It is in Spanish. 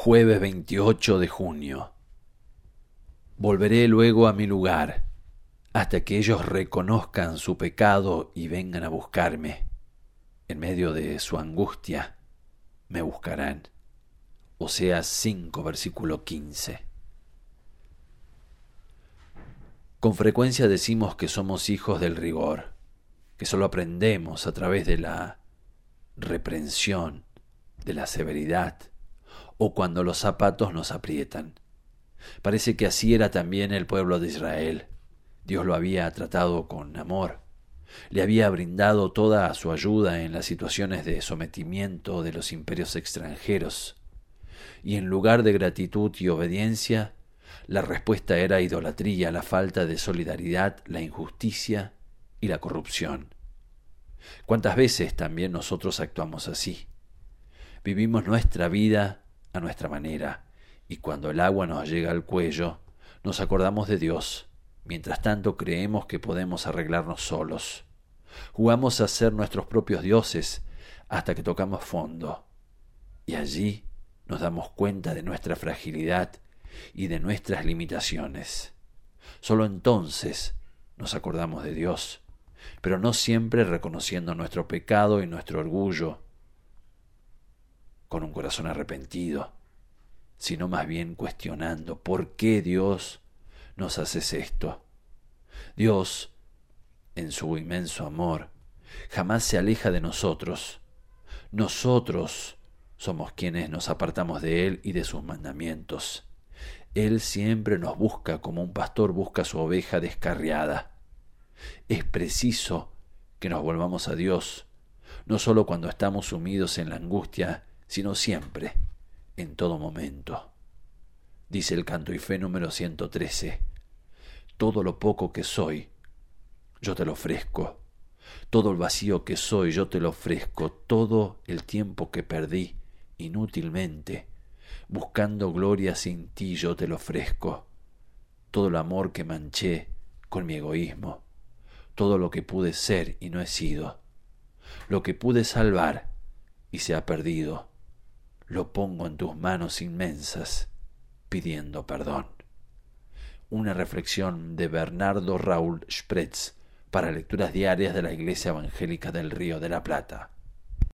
Jueves 28 de junio. Volveré luego a mi lugar, hasta que ellos reconozcan su pecado y vengan a buscarme. En medio de su angustia me buscarán. Oseas 5, versículo 15. Con frecuencia decimos que somos hijos del rigor, que solo aprendemos a través de la reprensión, de la severidad, o cuando los zapatos nos aprietan. Parece que así era también el pueblo de Israel. Dios lo había tratado con amor. Le había brindado toda su ayuda en las situaciones de sometimiento de los imperios extranjeros. Y en lugar de gratitud y obediencia, la respuesta era idolatría, la falta de solidaridad, la injusticia y la corrupción. ¿Cuántas veces también nosotros actuamos así? Vivimos nuestra vida a nuestra manera, y cuando el agua nos llega al cuello, nos acordamos de Dios. Mientras tanto creemos que podemos arreglarnos solos. Jugamos a ser nuestros propios dioses hasta que tocamos fondo, y allí nos damos cuenta de nuestra fragilidad y de nuestras limitaciones. Solo entonces nos acordamos de Dios, pero no siempre reconociendo nuestro pecado y nuestro orgullo con un corazón arrepentido, sino más bien cuestionando por qué Dios nos hace esto. Dios, en su inmenso amor, jamás se aleja de nosotros. Nosotros somos quienes nos apartamos de Él y de sus mandamientos. Él siempre nos busca como un pastor busca su oveja descarriada. Es preciso que nos volvamos a Dios, no solo cuando estamos sumidos en la angustia, sino siempre, en todo momento. Dice el Canto y Fe número 113, todo lo poco que soy, yo te lo ofrezco. Todo el vacío que soy, yo te lo ofrezco. Todo el tiempo que perdí inútilmente, buscando gloria sin ti, yo te lo ofrezco. Todo el amor que manché con mi egoísmo. Todo lo que pude ser y no he sido. Lo que pude salvar y se ha perdido. Lo pongo en tus manos inmensas, pidiendo perdón. Una reflexión de Bernardo Raúl Spretz para lecturas diarias de la Iglesia Evangélica del Río de la Plata.